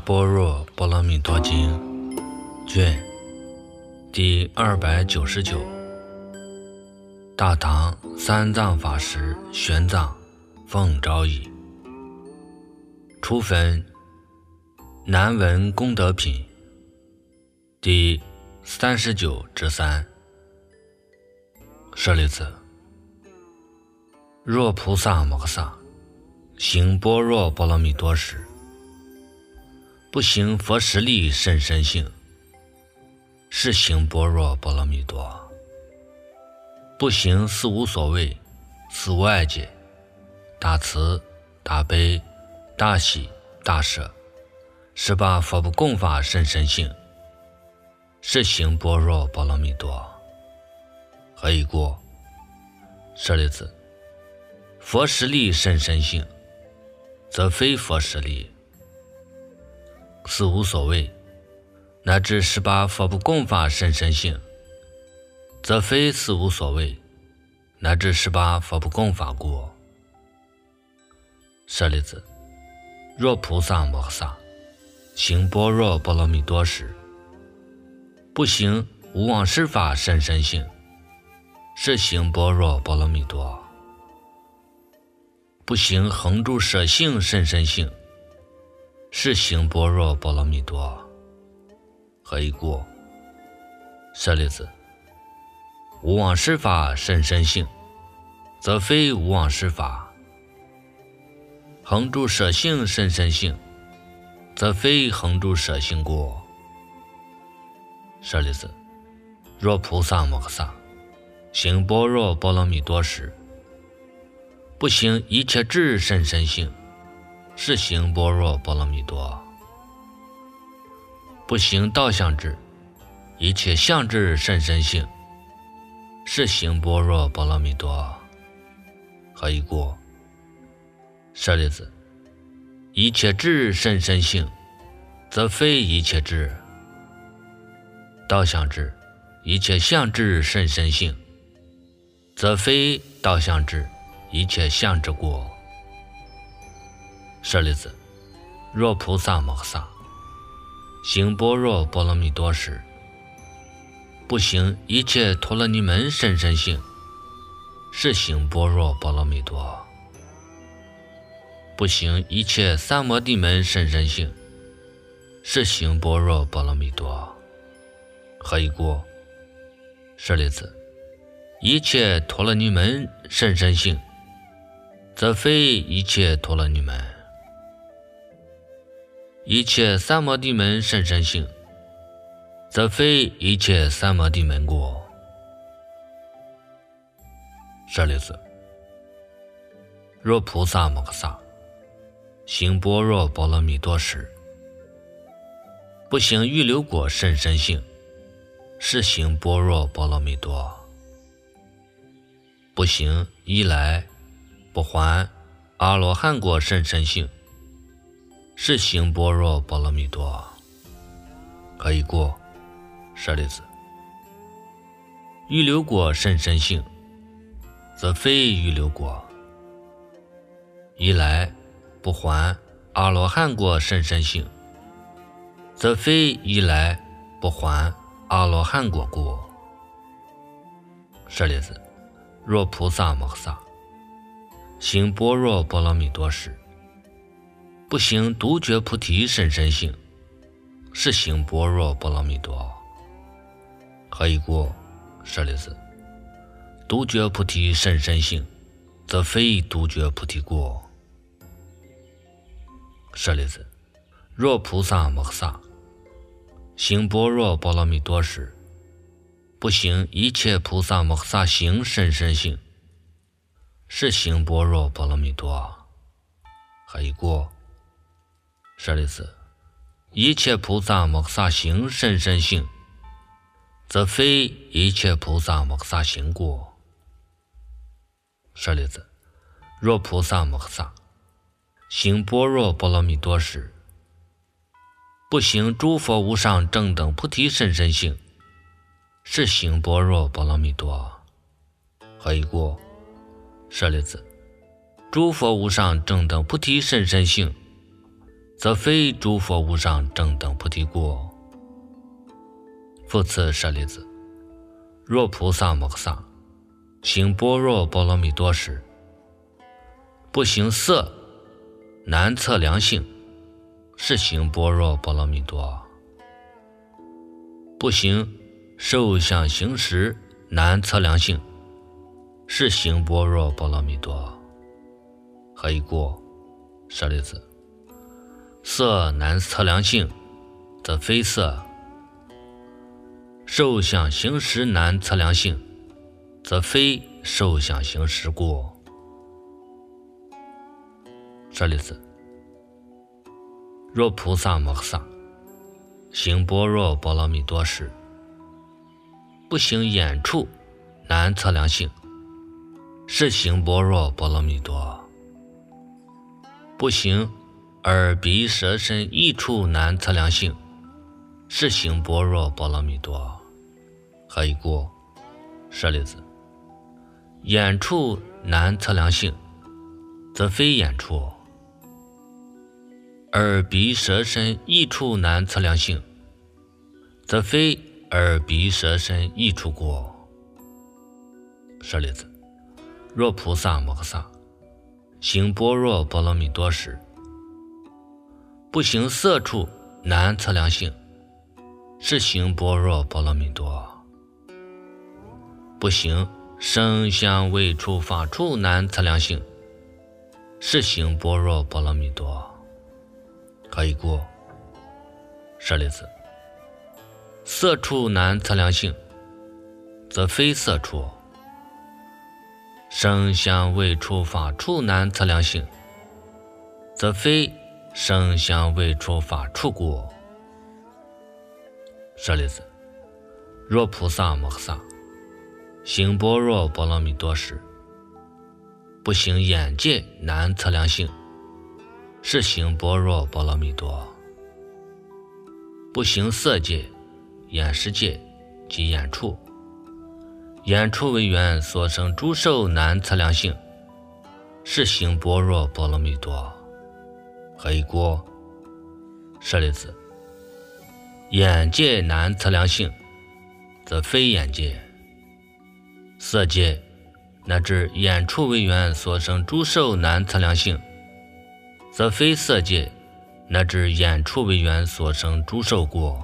般若波罗蜜多经卷第299，大唐三藏法师玄奘奉诏译，初分南文功德品第39之3。舍利子，若菩萨摩诃萨行般若波罗蜜多时，不行佛实力甚深性，是行般若波罗蜜多；不行四无所谓、四无碍解、大慈、大悲、大喜、大舍18佛不共法甚深性，是行般若波罗蜜多。何以故？舍利子，佛实力甚深性，则非佛实力；四无所谓，乃至18佛不共法甚深性，则非四无所谓，乃至18佛不共法故。舍利子，若菩萨摩诃萨行般若波罗蜜多时，不行无妄施法甚深性，是行般若波罗蜜多；不行恒住舍性甚深性，是行般若波罗蜜多。何以故？舍利子，无妄施法甚深性，则非无妄施法；恒住舍性甚深性，则非恒住舍性故。舍利子，若菩萨摩诃萨行般若波罗蜜多时，不行一切智甚深性，是行般若波罗蜜多；不行道相智、一切相智甚深性，是行般若波罗蜜多。何以故？舍利子，一切智甚深性，则非一切智；道相智、一切相智甚深性，则非道相智、一切相智故。舍利子，若菩萨摩诃萨行般若波罗蜜多时，不行一切陀罗尼门甚深性，是行般若波罗蜜多；不行一切三摩地门甚深性，是行般若波罗蜜多。何以故？舍利子，一切陀罗尼门甚深性，则非一切陀罗尼门；一切三摩地门甚深性，则非一切三摩地门故。舍利子，若菩萨摩诃萨行般若波罗蜜多时，不行预流果甚深性，是行般若波罗蜜多；不行依来不还阿罗汉果甚深性，是行般若波罗蜜多。何以故？舍利子，预流果甚深性，则非预流果；依来不还阿罗汉果甚深性，则非依来不还阿罗汉果故。舍利子，若菩萨摩诃萨行般若波罗蜜多时，不行独觉菩提甚深性，是行般若波罗蜜多。何以故？舍利子，独觉菩提甚深性，则非独觉菩提故。舍利子，若菩萨摩诃萨行般若波罗蜜多时，不行一切菩萨摩诃萨行甚深性，是行般若波罗蜜多。何以故？舍利子，一切菩萨摩诃萨行甚深性，则非一切菩萨摩诃萨行故。舍利子，若菩萨摩诃萨行般若波罗蜜多时，不行诸佛无上正等菩提甚深性，是行般若波罗蜜多。何以故？舍利子，诸佛无上正等菩提甚深性， 则非诸佛无上正等菩提故。复次舍利子，若菩萨摩诃萨行般若波罗蜜多时，不行色难测量性，是行般若波罗蜜多；不行受想行识难测量性，是行般若波罗蜜多。何以故？舍利子，色难测量性，则非色；受想行识难测量性，则非受想行识故。舍利子，若菩萨摩诃萨行般若波罗蜜多时，不行眼处难测量性，是行般若波罗蜜多；不行耳鼻舌身意处难测量性，是行般若波罗蜜多。何以故？舍利子，眼处难测量性，则非眼处；耳鼻舌身意处难测量性，则非耳鼻舌身意处故。舍利子，若菩萨摩诃萨行般若波罗蜜多时，不行色处难测量性，是行般若波罗蜜多；不行声香味触法处难测量性，是行般若波罗蜜多。何以故？舍利子，色处难测量性，则非色处；声香味触法处难测量性，则非声香味触法处故。舍利子，若菩萨摩诃萨行般若波罗蜜多时，不行眼界难测量性，是行般若波罗蜜多；不行色界、眼识界及眼处，眼处为缘所生诸受难测量性，是行般若波罗蜜多。何以故？舍利子，眼界难测量性，则非眼界；色界乃至眼处为缘所生诸受难测量性，则非色界乃至眼处为缘所生诸受故。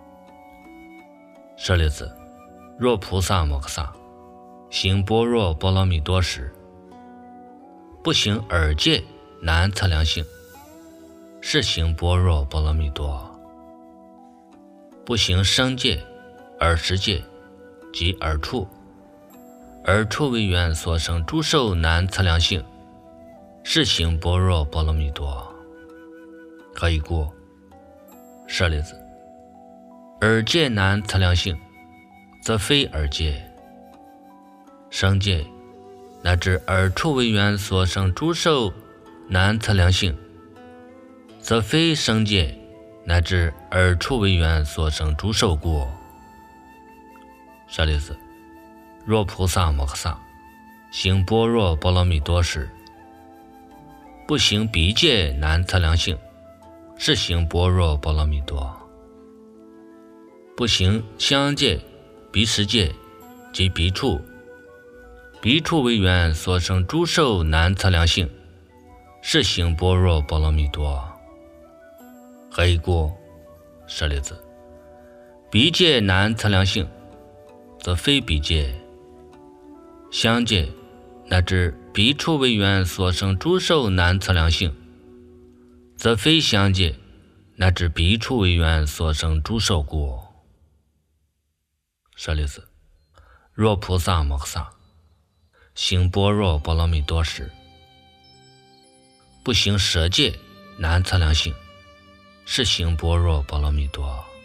舍利子，若菩萨摩诃萨行般若波罗蜜多时，不行耳界难测量性，是行般若波罗蜜多；不行声界、耳识界及耳处为缘所生诸受难测量性，是行般若波罗蜜多。何以故？舍利子，耳界难测量性，则非耳界；声界乃至耳处为缘所生诸受难测量性，则非声界乃至耳处为缘所生诸受故。舍利子，若菩萨摩诃萨行般若波罗蜜多时，不行鼻界难测量性，是行般若波罗蜜多；不行香界、鼻识界及鼻处为缘所生诸受难测量性，是行般若波罗蜜多。何以故？舍利子，鼻界难测量性，则非鼻界；香界乃至鼻处为缘所生诸受难测量性，则非香界乃至鼻处为缘所生诸受故。舍利子，若菩萨摩诃萨行般若波罗蜜多时，不行舌界难测量性，是行般若波罗蜜多；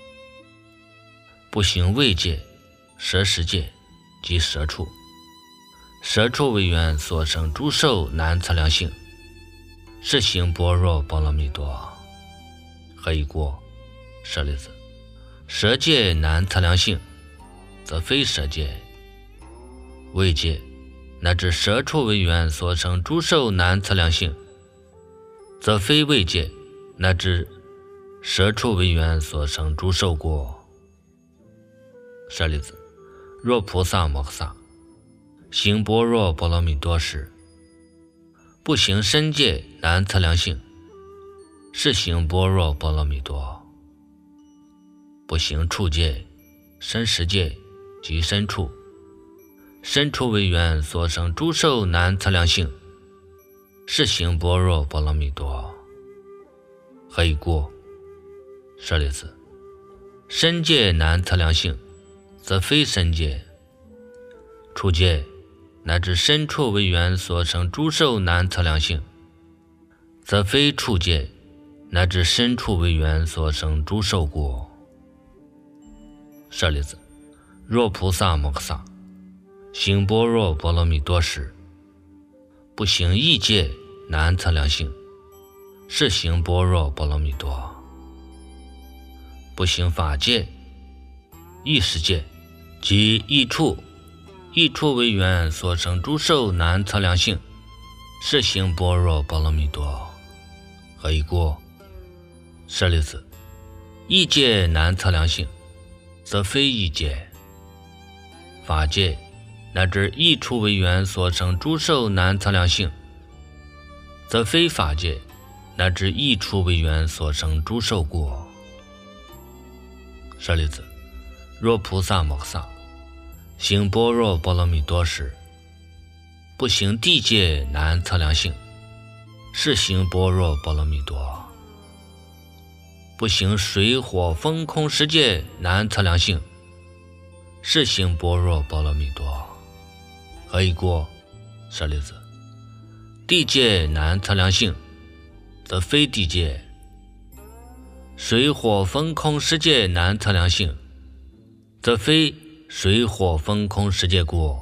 不行味界、舌识界及舌处为缘所生诸受难测量性，是行般若波罗蜜多。何以故？舍利子，舌界难测量性，则非舌界；味界乃至舌处为缘所生诸受难测量性，则非味界乃至舍处为缘所生诸受过。舍利子，若菩萨摩诃萨行般若波罗蜜多时，不行身界难测量性，是行般若波罗蜜多；不行处界、身识界及身处，身处为缘所生诸受难测量性，是行般若波罗蜜多。何以故？舍利子，身界难测量性，则非身界；处界乃至身处为缘所生诸受难测量性，则非处界乃至身处为缘所生诸受故。舍利子，若菩萨摩诃萨行般若波罗蜜多时，不行异界难测量性，是行般若波罗蜜多；不行法界、异识界及异处为缘所生诸受难测量性，是行般若波罗蜜多。何以故？舍利子，异界难测量性，则非异界；法界乃至异处为缘所生诸受难测量性，则非法界乃至异处为缘所生诸受故。舍利子，若菩萨摩诃萨行般若波罗蜜多时，不行地界难测量性，是行般若波罗蜜多；不行水火风空十界难测量性，是行般若波罗蜜多。何以故？舍利子，地界难测量性，则非地界；水火风空十界难测量性，则非水火风空十界故。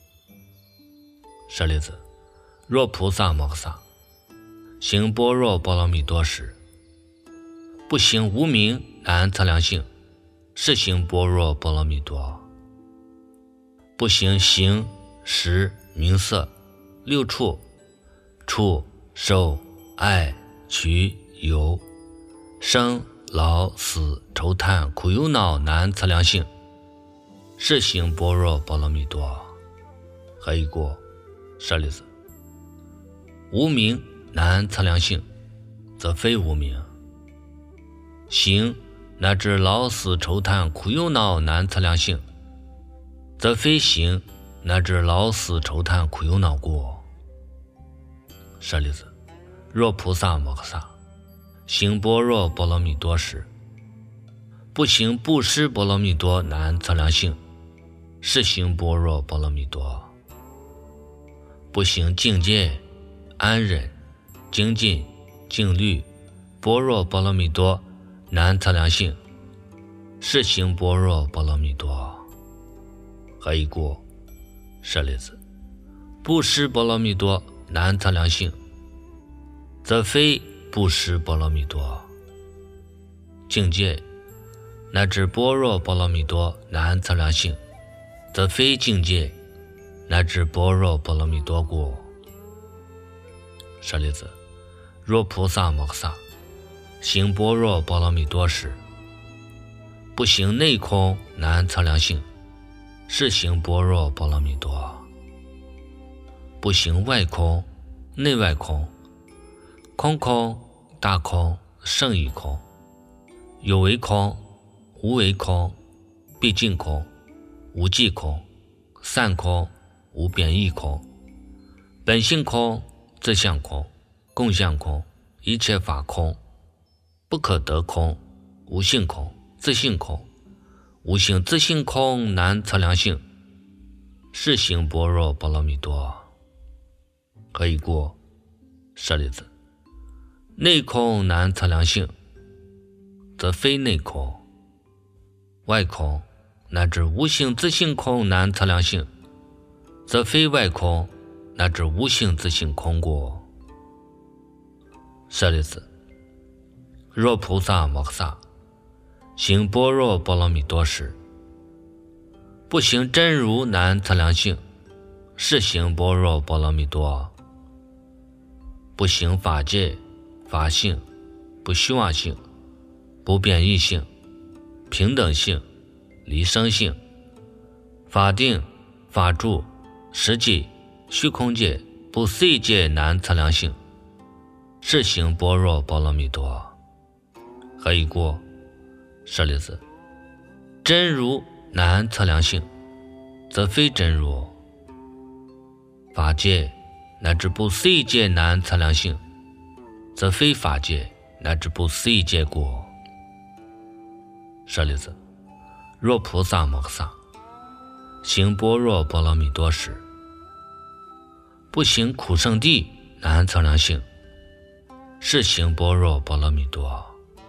舍利子，若菩萨摩诃萨行般若波罗蜜多时，不行无明难测量性，是行般若波罗蜜多；不行形、识、名色、六处、触、受、爱、取、有、生、老、死、愁叹、苦忧恼难测量性，是行般若波罗蜜多。何以故？舍利子，无明难测量性，则非无明；行乃至老死愁叹苦忧恼难测量性，则非行乃至老死愁叹苦忧恼故。舍利子，若菩萨摩诃萨行般若波罗蜜多时，不行布施波罗蜜多难测量性，是行般若波罗蜜多；不行境界、安忍、精进、静虑、般若波罗蜜多难测量性，是行般若波罗蜜多。何以故？舍利子，布施波罗蜜多难测量性，则非布施波罗蜜多；境界乃至般若波罗蜜多难测量性，则非境界乃至般若波罗蜜多故。舍利子，若菩萨摩诃萨行般若波罗蜜多时，不行内空难测量性，是行般若波罗蜜多；不行外空、内外空、空空、大空、胜义空、有为空、无为空、毕竟空、无际空、散空、无变异空、本性空、自相空、共相空、一切法空、不可得空、无性空、自性空、无性自性空难测量性，是行般若波罗蜜多。何以故？舍利子，内空难测量性，则非内空；外空乃至无性自性空难测量性，则非外空乃至无性自性空故。舍利子，若菩萨摩诃萨行般若波罗蜜多时，不行真如难测量性，是行般若波罗蜜多；不行法界、法性、 不虚妄性、不变异性、平等性、离生性、法定、法住、实际、虚空界、不思议界难测量性，是行般若波罗蜜多。何以故？舍利子，真如难测量性，则非真如；法界乃至不思议界难测量性，则非法界乃至不思议界故。舍利子，若菩萨摩诃萨行般若波罗蜜多时，不行苦圣地难测量性，是行般若波罗蜜多；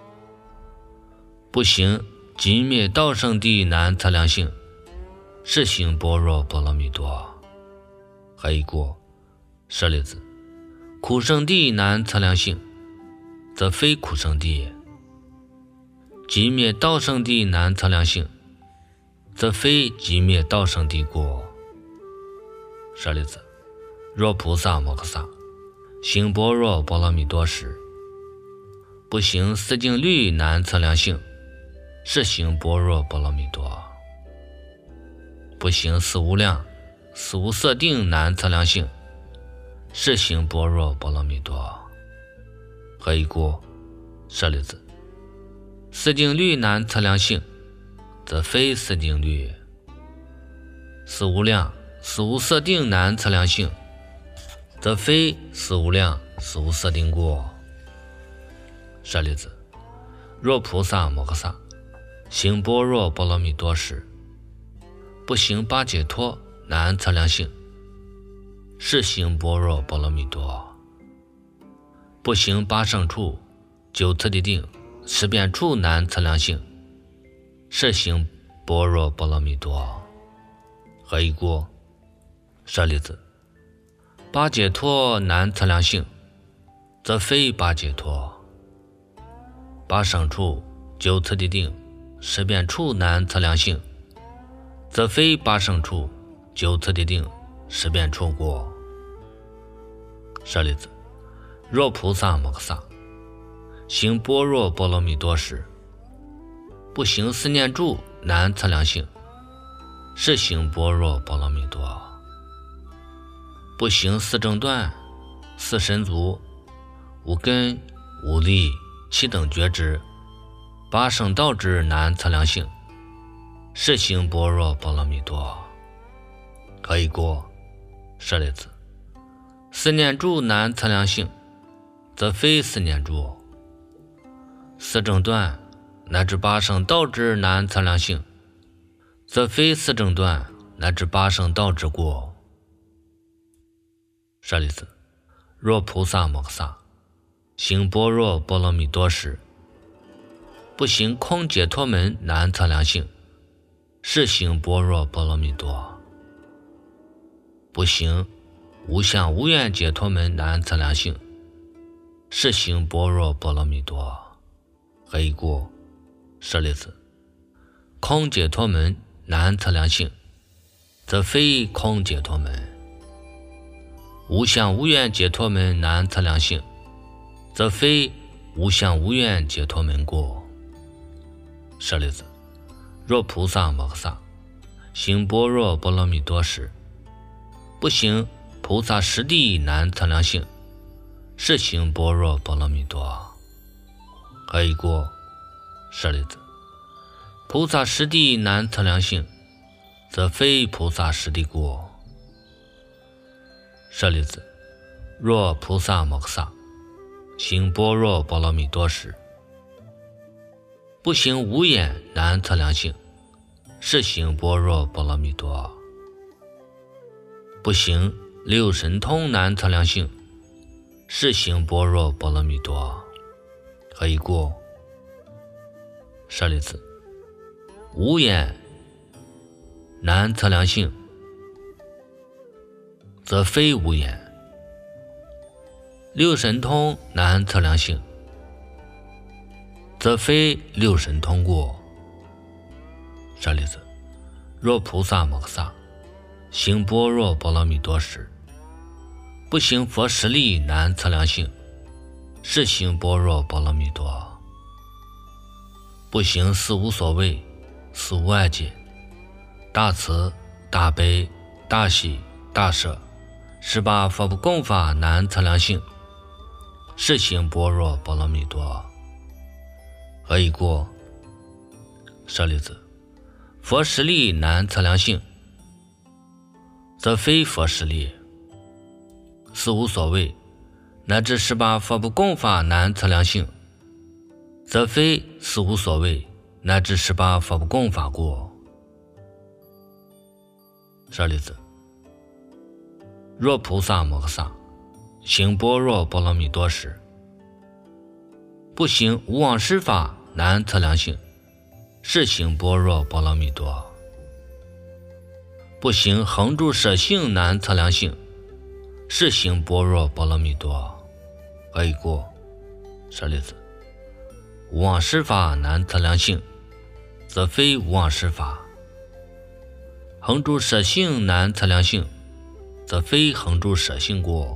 不行极灭道圣地难测量性，是行般若波罗蜜多。何以故？舍利子，苦圣地难测量性，则非苦圣地；极灭道圣地难测量性，则非极灭道圣地故。舍利子，若菩萨摩诃萨行般若波罗蜜多时，不行四境律难测量性，是行般若波罗蜜多；不行四无量、四无色定难测量性，是行般若波罗蜜多。何以故？舍利子，四境律难测量性，则非四境律；四无量、四无色定难测量性，则非四无量、四无色定故。舍利子，若菩萨摩诃萨行般若波罗蜜多时，不行八解脱难测量性，是行般若波罗蜜多；不行八胜处、九次第定、十遍处难测量性，是行般若波罗蜜多。何以故？舍利子，八解脱难测量性，则非八解脱；八胜处、九次第定、十遍处难测量性，则非八胜处、九次第定、十遍处故。舍利子，若菩萨摩诃萨行般若波罗蜜多时，不行四念住难测量性，是行般若波罗蜜多；不行四正断、四神足、五根、五力、七等觉知、八圣道之难测量性，是行般若波罗蜜多。何以故？舍利子，四念住难测量性，则非四念住；四正断乃至八圣道之难测量性，则非四正断乃至八圣道之故。舍利子，若菩萨摩诃萨行般若波罗蜜多时，不行空解脱门难测量性，是行般若波罗蜜多；不行无相无愿解脱门难测量性，是行般若波罗蜜多。何以故？舍利子，空解脱门难测量性，则非空解脱门；无相无愿解脱门难测量性，则非无相无愿解脱门故。舍利子，若菩萨摩诃萨行般若波罗蜜多时，不行菩萨实地难测量性，是行般若波罗蜜多。何以故？舍利子，菩萨实地难测量性，则非菩萨实地故。舍利子，若菩萨摩诃萨行般若波罗蜜多时，不行无眼难测量性，是行般若波罗蜜多；不行六神通难测量性，是行般若波罗蜜多。何以故？舍利子，无眼难测量性，则非无眼；六神通难测量性，则非六神通故。舍利子，若菩萨摩诃萨行般若波罗蜜多时，不行佛实力难测量性， 是行般若波罗蜜多。不行四无所谓，四无碍界，大慈大悲大喜大舍18佛不共法难测量性，是行般若波罗蜜多。何以故？舍利子，佛实力难测量性，则非佛实力。四无所谓乃至18佛不共法难测量性，则非四无所谓乃至18佛不共法故。舍利子，若菩萨摩诃萨行般若波罗蜜多时，不行无妄施法难测量性，是行般若波罗蜜多。不行恒住舍性难测量性，是行般若波罗蜜多。何以故？舍利子，无妄施法难测量性，则非无妄施法；恒住舍性难测量性，则非恒住舍性故。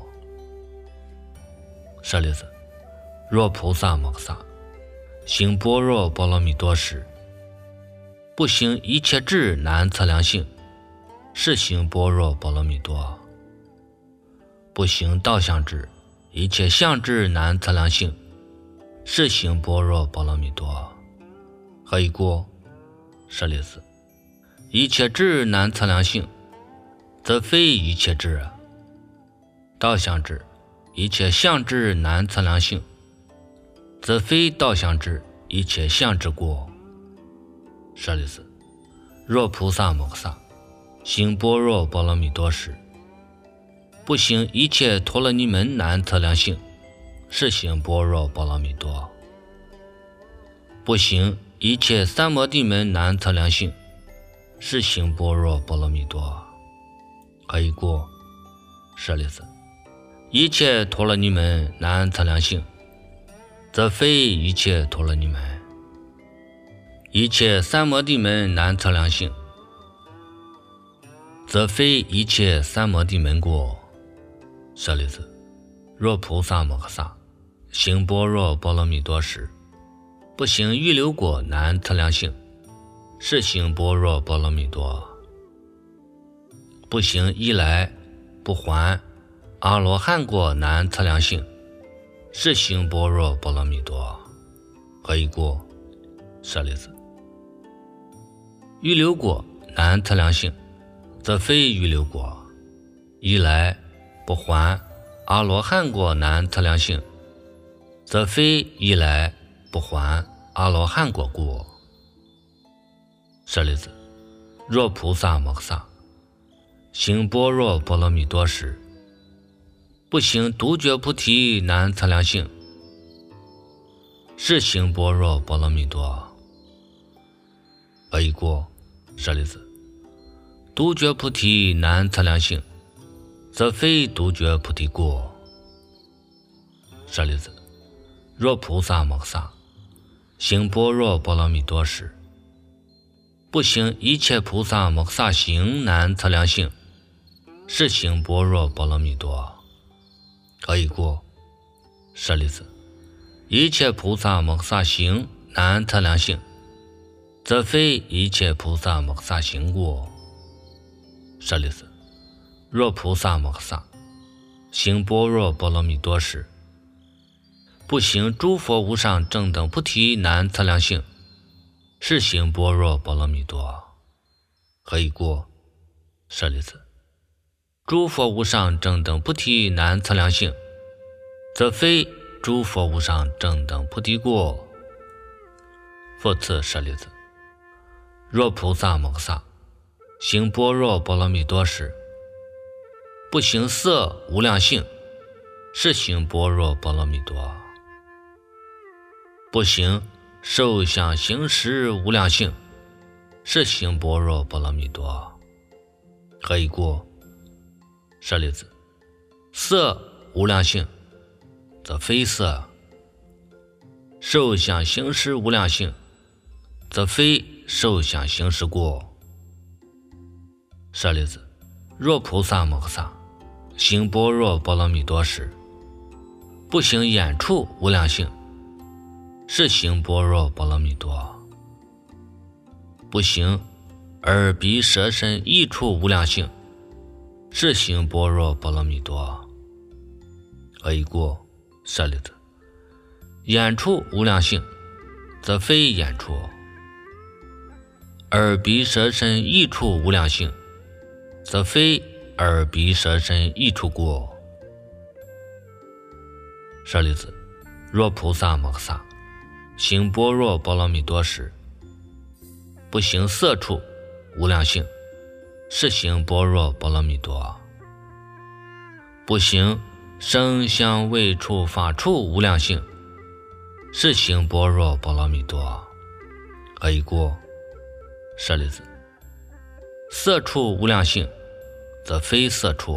舍利子，若菩萨摩诃萨行般若波罗蜜多时，不行一切智难测量性，是行般若波罗蜜多。不行道相智一切相智难测量性，是行般若波罗蜜多。何以故？舍利子，一切智难测量性，则非一切智；道相智一切相智难测量性，则非道相智一切相智故。舍利子，若菩萨摩诃萨行般若波罗蜜多时，不行一切陀罗尼门难测量性，是行般若波罗蜜多。不行一切三摩地门难测量性，是行般若波罗蜜多。何以故？舍利子，一切陀罗尼门难测量性，则非一切陀罗尼门；一切三摩地门难测量性，则非一切三摩地门故。舍利子，若菩萨摩诃萨行般若波罗蜜多时，不行预流果难测量性，是行般若波罗蜜多。不行一来不还阿罗汉果难测量性，是行般若波罗蜜多。何以故？舍利子，预流果难测量性，则非预流果；一来不还阿罗汉果难测量性，则非一来不还阿罗汉果故。舍利子，若菩萨摩诃萨行般若波罗蜜多时，不行独觉菩提难测量性，是行般若波罗蜜多。何以故？舍利子，独觉菩提难测量性，则非独觉菩提故。舍利子，若菩萨摩诃萨行般若波罗蜜多时，不行一切菩萨摩诃萨行难测量性，是行般若波罗蜜多。何以故？舍利子，一切菩萨摩诃萨行难测量性，则非一切菩萨摩诃萨行故。舍利子，若菩萨摩诃萨行般若波罗蜜多时，不行诸佛无上正等菩提难测量性，是行般若波罗蜜多。何以故？舍利子，诸佛无上正等菩提难测量性，则非诸佛无上正等菩提故。复次，舍利子，若菩萨摩诃萨行般若波罗蜜多时，不行色无量性，是行般若波罗蜜多。不行受想行识无量性，是行般若波罗蜜多。何以故？舍利子，色无量性，则非色；受想行识无量性，则非受想行识故。舍利子，若菩萨摩诃萨行般若波罗蜜多时， 不行眼处无量性，是行般若波罗蜜多。不行耳鼻舌身意处无量性，是行般若波罗蜜多。而一过舍利子，眼处无量性，则非眼处；耳鼻舌身意处无量性，则非耳鼻舌身意处故。舍利子，若菩萨摩诃萨行般若波罗蜜多时，不行色处无量性，是行般若波罗蜜多。不行声香味触法处无量性，是行般若波罗蜜多。而一过舍利子，色处无量性，则非色处；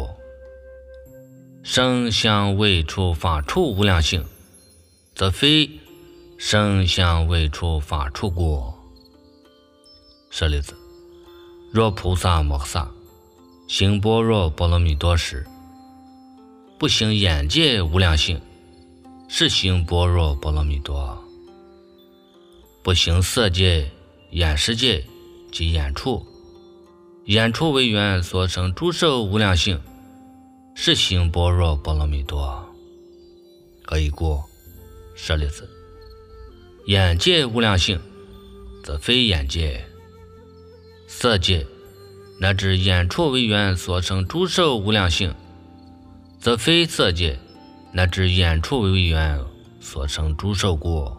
声香味触法处无量性，则非声香味触法处故。舍利子，若菩萨摩诃萨行般若波罗蜜多时，不行眼界无量性，是行般若波罗蜜多。不行色界、眼识界及眼处，眼处为缘所生诸受无量性，是行般若波罗蜜多。而一过舍利子，眼界无量性，则非眼界；色界乃至眼处为缘所生诸受无量性，则非色界乃至眼处为缘所生诸受故。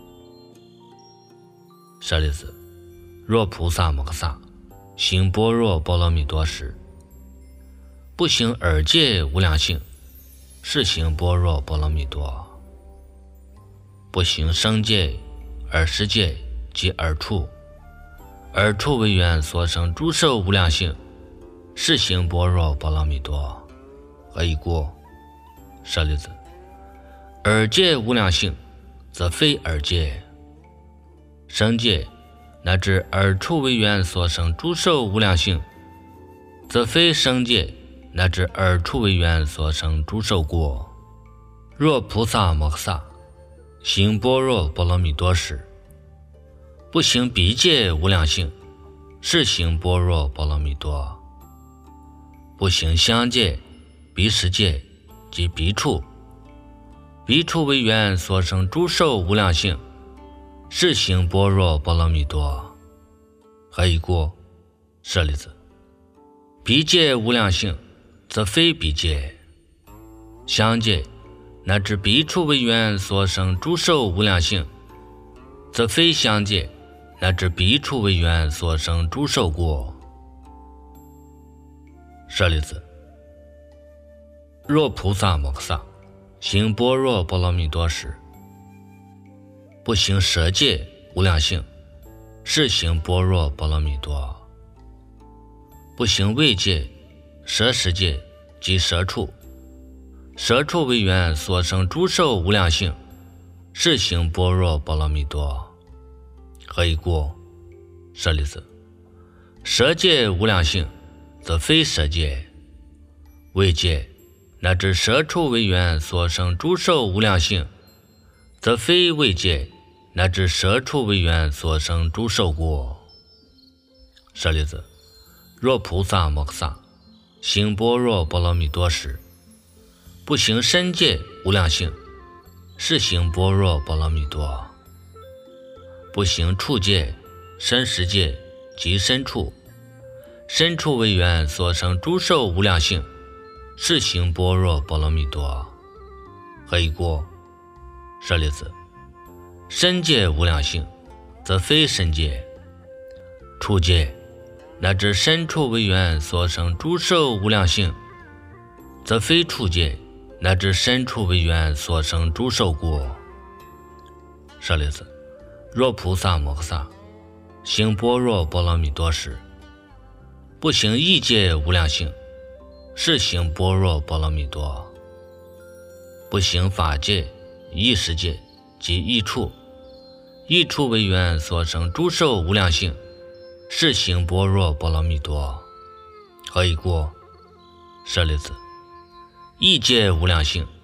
舍利子，若菩萨摩诃萨行般若波罗蜜多时，不行耳界无量性，是行般若波罗蜜多。不行声界、耳识界及耳处，耳处为缘所生诸受无量性，是行般若波罗蜜多。而一过舍利子，耳界无量性，则非耳界；声界乃至耳处为缘所生诸受无量性，则非声界乃至耳处为缘所生诸受故。若菩萨摩诃萨行般若波罗蜜多时，不行鼻界无量性，是行般若波罗蜜多。不行香界、鼻识界及鼻处，鼻处为缘所生诸受无量性，是行般若波罗蜜多。而一过舍利子，鼻界无量性，则非鼻界；香界乃至鼻处为缘所生诸受无量性，则非香界乃至鼻处为缘所生诸受故。舍利子，若菩萨摩诃萨行般若波罗蜜多时，不行舌界无量性，是行般若波罗蜜多。不行味界、舌识界及舌处，舌处为缘所生诸受无量性，是行般若波罗蜜多。而一过舍利子，舌界无量性，则非舌界；味界乃至舌处为缘所生诸受无量性，则非味界乃至舌处为缘所生诸受故。舍利子，若菩萨摩诃萨行般若波罗蜜多时，不行身界无量性，是行般若波罗蜜多。不行触界、身识界及身处，身处为缘所生诸受无量性，是行般若波罗蜜多。而一过舍利子，身界无量性，则非身界；触界乃至身处为缘所生诸受无量性，则非触界乃至身处为缘所生诸受故。舍利子，若菩萨摩诃萨行般若波罗蜜多时，不行意界无量性，是行般若波罗蜜多。不行法界、意识界及意处，意处为缘所生诸受无量性，是行般若波罗蜜多。而一过舍利子，意界无量性，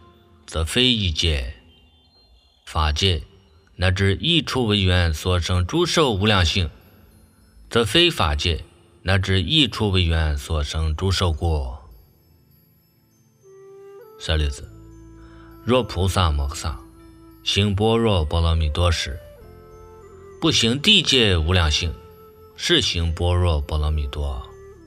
则非一界。法界乃至一处为缘所生诸受无量性，则非法界乃至一处为缘所生诸受过。舍利子，若菩萨摩诃萨行般若波罗蜜多时，不行地界无量性，是行般若波罗蜜多；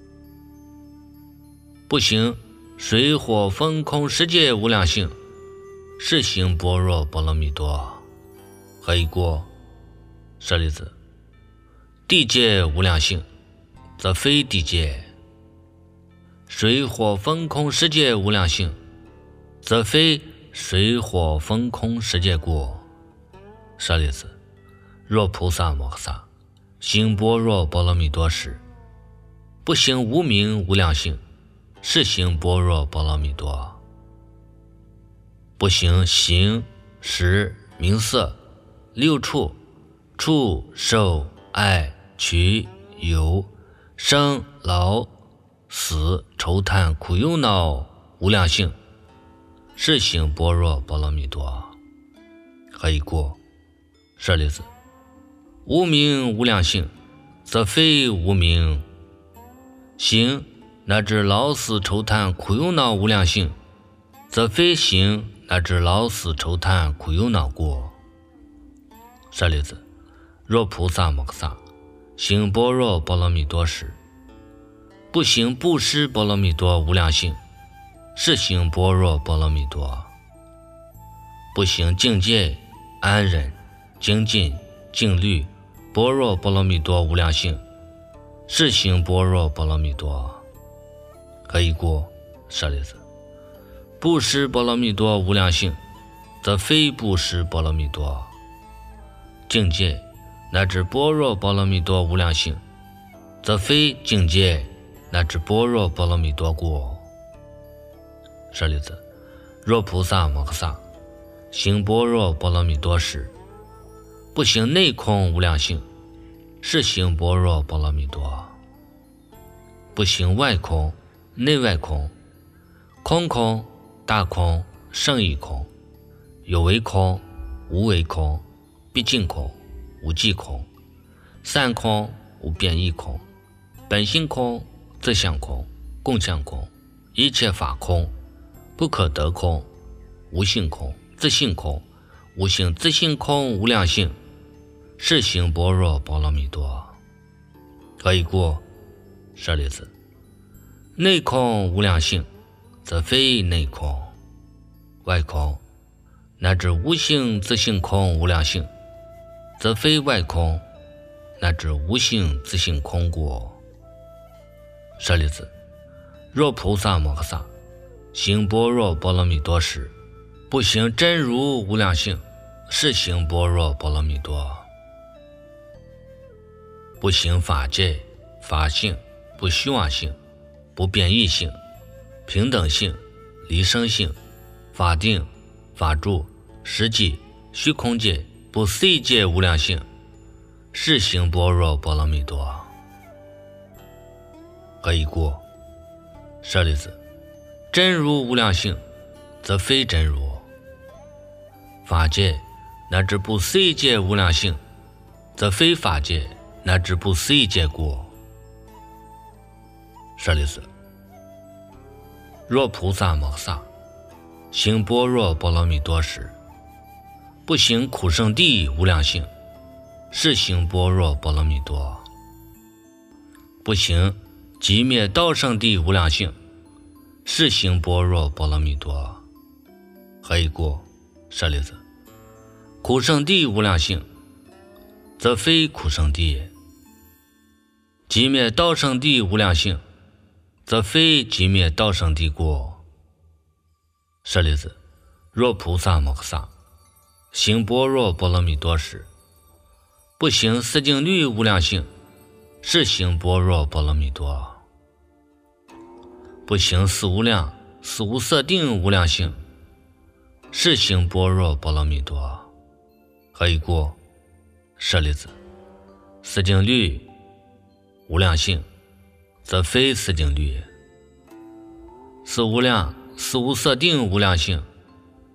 不行水火风空世界无量性，是行般若波罗蜜多。何以故？舍利子，地界无量性，则非地界；水火风空世界无量性，则非水火风空世界故。舍利子，若菩萨摩诃萨行般若波罗蜜多时，不行无明无量性，是行般若波罗蜜多；不行形识名色六处触受爱取有生老死愁叹苦忧恼无量性，是行般若波罗蜜多。何以故？舍利子，无明无量性，则非无明；行乃至老死愁叹苦忧恼无量性，则非行乃至老死愁叹苦忧恼故。舍利子，若菩萨摩诃萨行般若波罗蜜多时，不行布施波罗蜜多无量性，是行般若波罗蜜多；不行境界安忍精进静虑般若波罗蜜多无量性，是行般若波罗蜜多。何以故？舍利子，布施波罗蜜多无量性，则非布施波罗蜜多；境界乃至般若波罗蜜多无量性，则非境界乃至般若波罗蜜多故。舍利子，若菩萨摩诃萨行般若波罗蜜多时，不行内空无量性，是行般若波罗蜜多；不行外空内外空空空大空胜义空有为空无为空毕竟空无际空散空无变异空本性空自相空共相空一切法空不可得空无性空自性空无性自性空无量性，是行般若波罗蜜多。何以故？舍利子，内空无量性，则非内空；外空乃至无性自性空无量性，则非外空乃至无性自性空故。舍利子，若菩萨摩诃萨行般若波罗蜜多时，不行真如无量性，是行般若波罗蜜多；不行法界法性不虚妄性不变异性平等性离生性法定法住实际虚空界不思议界无量性，是行般若波罗蜜多。何以故？舍利子，真如无量性，则非真如；法界乃至不思议界无量性，则非法界乃至不思议界故。舍利子，若菩萨摩诃萨行般若波罗蜜多时，不行苦圣地无量性，是行般若波罗蜜多；不行寂灭道圣地无量性，是行般若波罗蜜多。何以故？舍利子，苦圣地无量性，则非苦圣地；寂灭道圣地无量性，则非寂灭道圣地故。舍利子，若菩萨摩诃萨行般若波罗蜜多时，不行四境律无量性，是行般若波罗蜜多；不行四无量四无色定无量性，是行般若波罗蜜多。何以故？舍利子，四境律无量性，则非四境律；四无量四无色定无量性，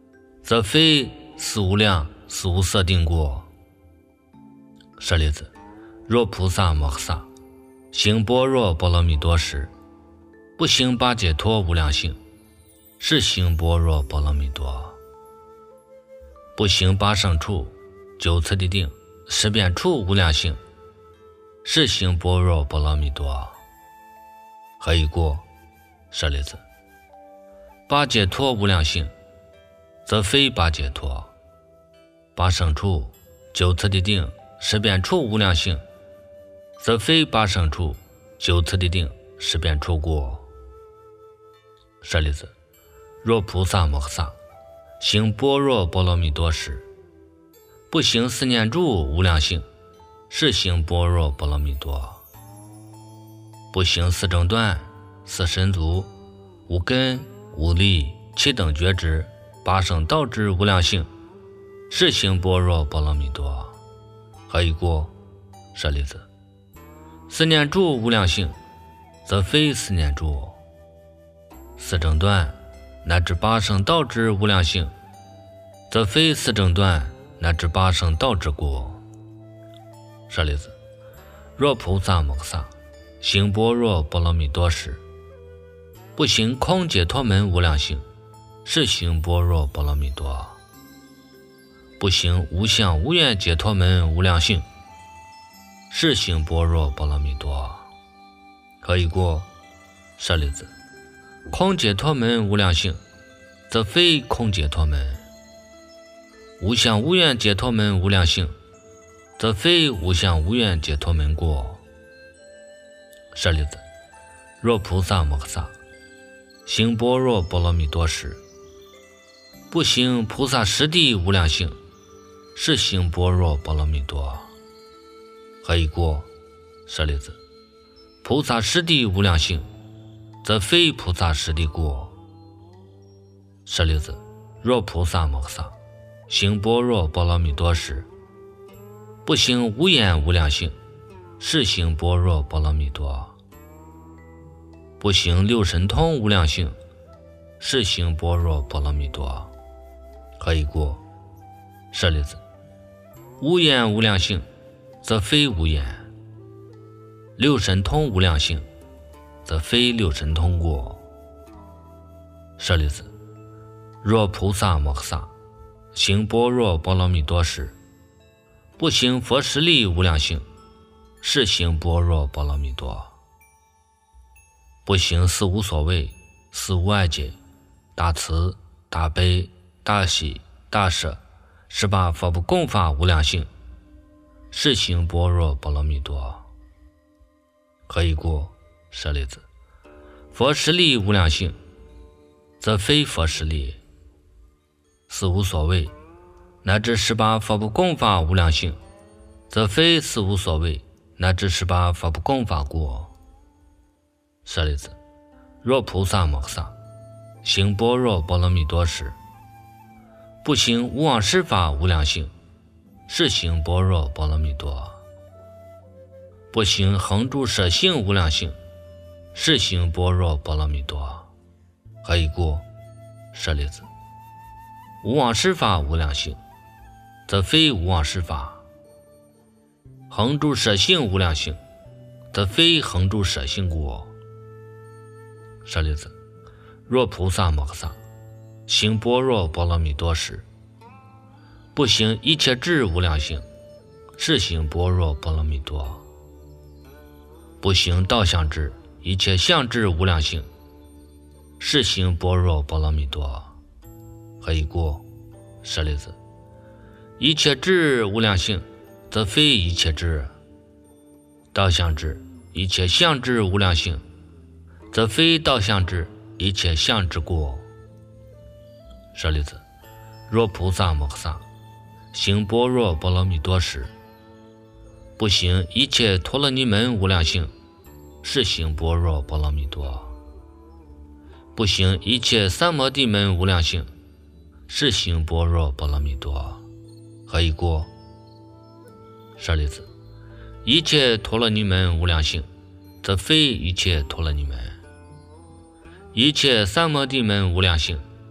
则非四无量四无色定故。舍利子，若菩萨摩诃萨行般若波罗蜜多时，不行八解脱无量性，是行般若波罗蜜多；不行八胜处九次第定十遍处无量性，是行般若波罗蜜多。何以故？舍利子，八解脱无量性，则非八解脱；八胜处九次第定十遍处无量性，则非八胜处九次第定十遍处故。舍利子，若菩萨摩诃萨行般若波罗蜜多时，不行四念住无量性，是行般若波罗蜜多；不行四正断四神足无根无力七等觉知八圣道之无量性，是行般若波罗蜜多。何以故？舍利子，四念住无量性，则非四念住；四正断乃至八圣道之无量性，则非四正断乃至八圣道之故。舍利子，若菩萨摩诃萨行般若波罗蜜多时，不行空解脱门无量性，是行般若波罗蜜多；不行无相无愿解脱门无量性，是行般若波罗蜜多。何以故？舍利子，空解脱门无量性，则非空解脱门；无相无愿解脱门无量性，则非无相无愿解脱门故。舍利子，若菩萨摩诃萨行般若波罗蜜多时，不行菩萨十地无量性，是行般若波罗蜜多。何以故？舍利子，菩萨十地无量性，则非菩萨十地故。舍利子，若菩萨摩诃萨行般若波罗蜜多时，不行无眼无量性，是行般若波罗蜜多；不行六神通无量性，是行般若波罗蜜多。何以故？舍利子，无眼无量性，则非无眼；六神通无量性，则非六神通故。舍利子，若菩萨摩诃萨行般若波罗蜜多时，不行佛十力无量性，是行般若波罗蜜多；不行四无所谓四无碍解大慈大悲大喜大舍18佛不共法无量性，是行般若波罗蜜多。何以故？舍利子，佛十力无量性，则非佛十力；四无所谓乃至18佛不共法无量性，则非四无所谓乃至18佛不共法故。舍利子，若菩萨摩诃萨行般若波罗蜜多时，不行无妄施法无量性，是行般若波罗蜜多；不行恒住舍性无量性，是行般若波罗蜜多。何以故？舍利子，无妄施法无量性，则非无妄施法；恒住舍性无量性，则非恒住舍性故。舍利子，若菩萨摩诃萨行般若波罗蜜多时，不行一切智无量性，是行般若波罗蜜多；不行道相智一切相智无量性，是行般若波罗蜜多。何以故？舍利子，一切智无量性，则非一切智；道相智一切相智无量性，则非道相智一切相智故。舍利子，若菩萨摩诃萨行般若波罗蜜多时，不行一切陀罗尼门无量性，是行般若波罗蜜多；不行一切三摩地门无量性，是行般若波罗蜜多。何以故？舍利子，一切陀罗尼门无量性，则非一切陀罗尼门；一切三摩地门无量性，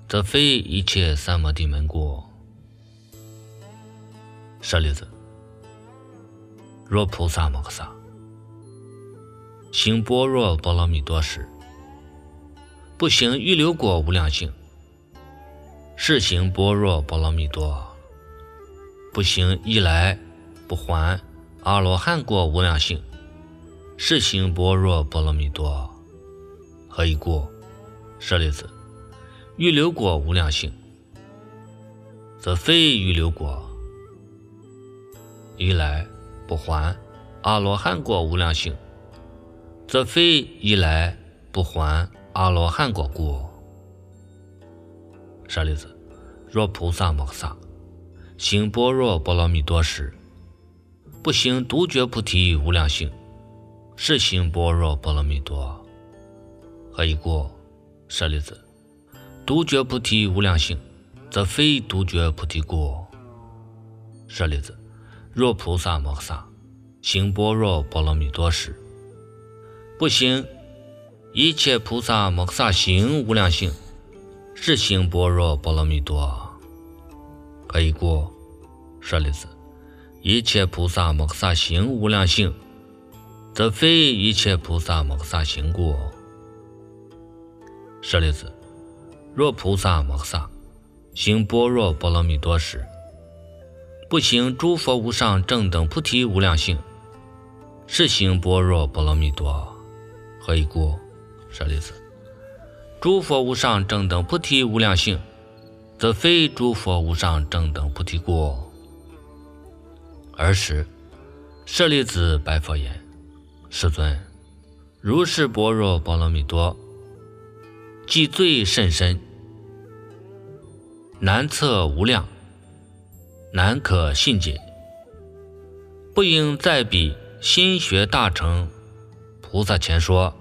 则非一切三摩地门故。舍利子，若菩萨摩诃萨行般若波罗蜜多时，不行预流果无量性，是行般若波罗蜜多；不行一来不还阿罗汉果无量性，是行般若波罗蜜多。何以故？舍利子，预流果无量性，则非预流果；一来不还阿罗汉果无量性，则非一来不还阿罗汉果故。舍利子，若菩萨摩诃萨行般若波罗蜜多时，不行独觉菩提无量性，是行般若波罗蜜多。何以故？舍利子，独觉菩提无量性，则非独觉菩提故。舍利子，若菩萨摩诃萨行般若波罗蜜多时，不行一切菩萨摩诃萨行无量性，是行般若波罗蜜多。何以故？舍利子，一切菩萨摩诃萨行无量性，则非一切菩萨摩诃萨行故。舍利子，若菩萨摩诃萨行般若波罗蜜多时，不行诸佛无上正等菩提无量性，是行般若波罗蜜多。何以故？舍利子，诸佛无上正等菩提无量性，则非诸佛无上正等菩提故。尔时舍利子白佛言：世尊，如是般若波罗蜜多，即最甚深，难测无量，难可信解，不应在彼心学大乘菩萨前说。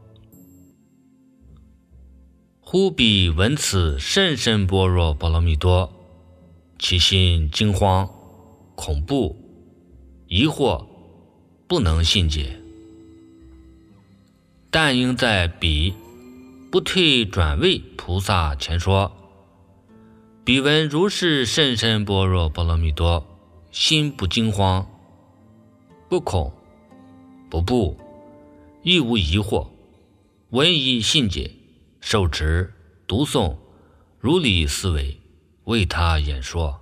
忽彼闻此甚深般若波罗蜜多，其心惊慌、恐怖、疑惑，不能信解。但应在彼不退转位菩萨前说。彼闻如是甚深般若波罗蜜多，心不惊慌，不恐，不怖，亦无疑惑，闻以信解，受持读诵，如理思维，为他演说。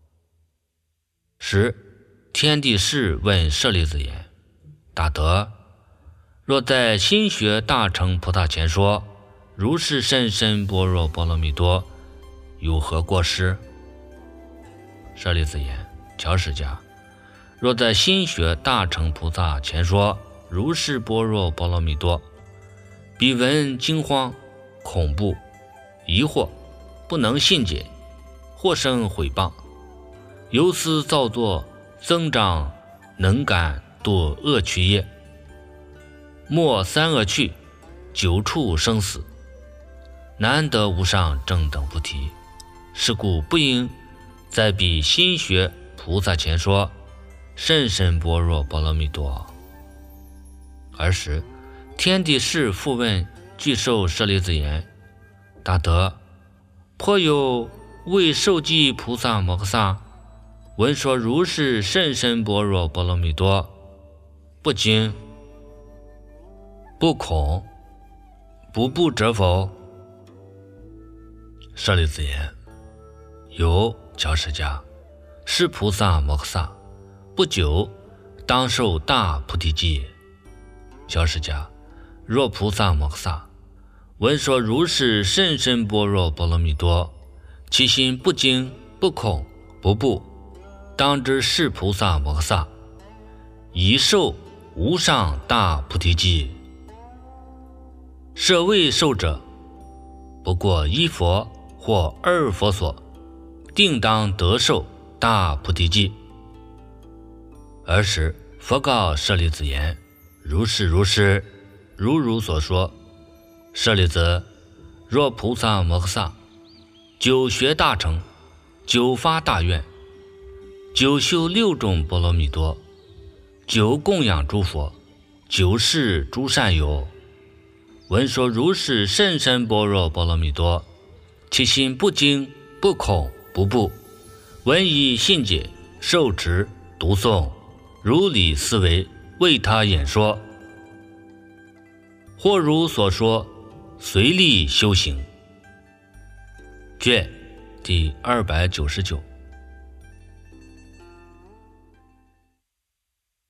时天地士问舍利子言：大德，若在心学大乘菩萨前说如是甚深般若波罗蜜多，有何过失？舍利子言：乔使迦，若在心学大乘菩萨前说如是般若波罗蜜多，彼闻惊慌、恐怖、疑惑，不能信解，或生毁谤，由此造作增长能感堕恶趣业，莫三恶趣，九处生死，难得无上正等菩提。是故不应在彼心学菩萨前说甚深般若波罗蜜多。尔时天地士复问具受舍利子言：大德，颇有未受记菩萨摩诃萨闻说如是甚深般若波罗蜜多，不惊、不恐、不怖者否？舍利子言：有，乔使迦，是菩萨摩诃萨不久当受大菩提记。乔使迦，若菩萨摩诃萨闻说如是甚深般若波罗蜜多，其心不惊、不恐、不怖，当知是菩萨摩诃萨已受无上大菩提记。舍未受者，不过一佛或二佛所，定当得受大菩提记。尔时佛告舍利子言：如是如是，如汝所说。舍利子，若菩萨摩诃萨久学大乘，久发大愿，久修六种波罗蜜多，久供养诸佛，久视诸善友，闻说如是甚深般若波罗蜜多， 其心不惊不恐不怖，闻以信解，受持读诵，如理思维，为他演说，或如所说，随力修行。卷第299。